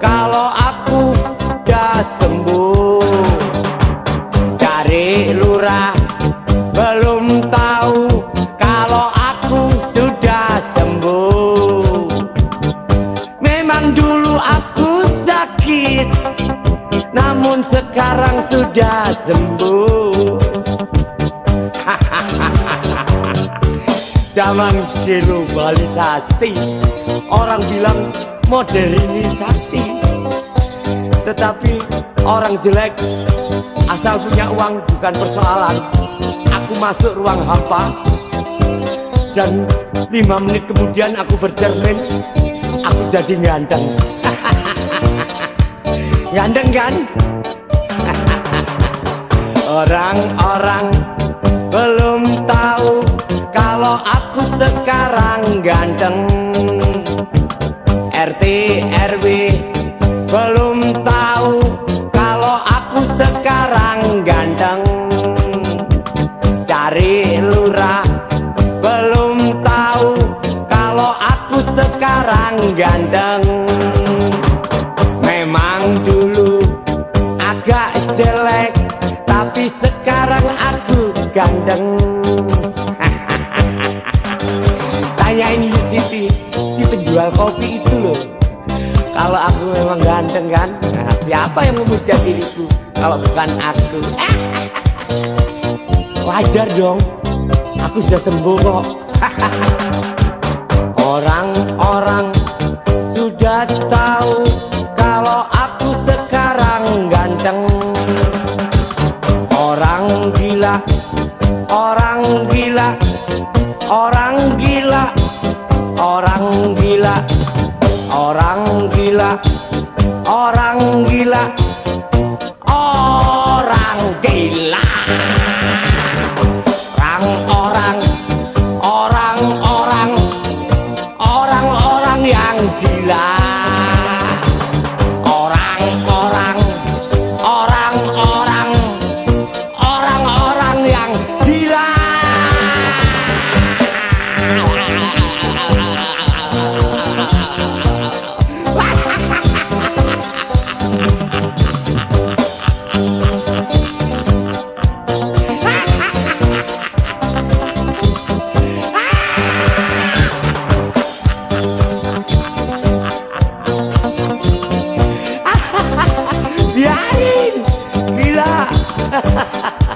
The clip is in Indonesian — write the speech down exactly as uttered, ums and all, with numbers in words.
kalau aku udah sembuh. Cari lurah belum tahu kalau aku sudah sembuh. Memang dulu aku sakit, namun sekarang sudah sembuh. Zaman globalisasi, orang bilang modernisasi, tetapi orang jelek asal punya uang bukan persoalan. Aku masuk ruang hampa dan lima menit kemudian aku bercermin, aku jadi ganteng. Ganteng kan? Orang-orang belum tahu kalau aku sekarang ganteng. R T R W belum tahu kalau aku sekarang ganteng. Cari lurah belum tahu kalau aku sekarang ganteng. Memang dulu agak jelek, tapi sekarang aku ganteng. Tanyain Yusiti, si penjual kopi itu loh, kalau aku memang ganteng kan? Nah, siapa yang memuja diriku kalau bukan aku? Wajar dong, aku sudah sembuh kok. Orang-orang sudah tahu kalau aku sekarang ganteng. Orang gila, orang gila, orang gila, orang gila, orang gila, orang gila, orang gila. Orang-orang, orang-orang, orang-orang yang gila. Orang-orang, orang-orang, orang-orang yang gila. Biarin, gila.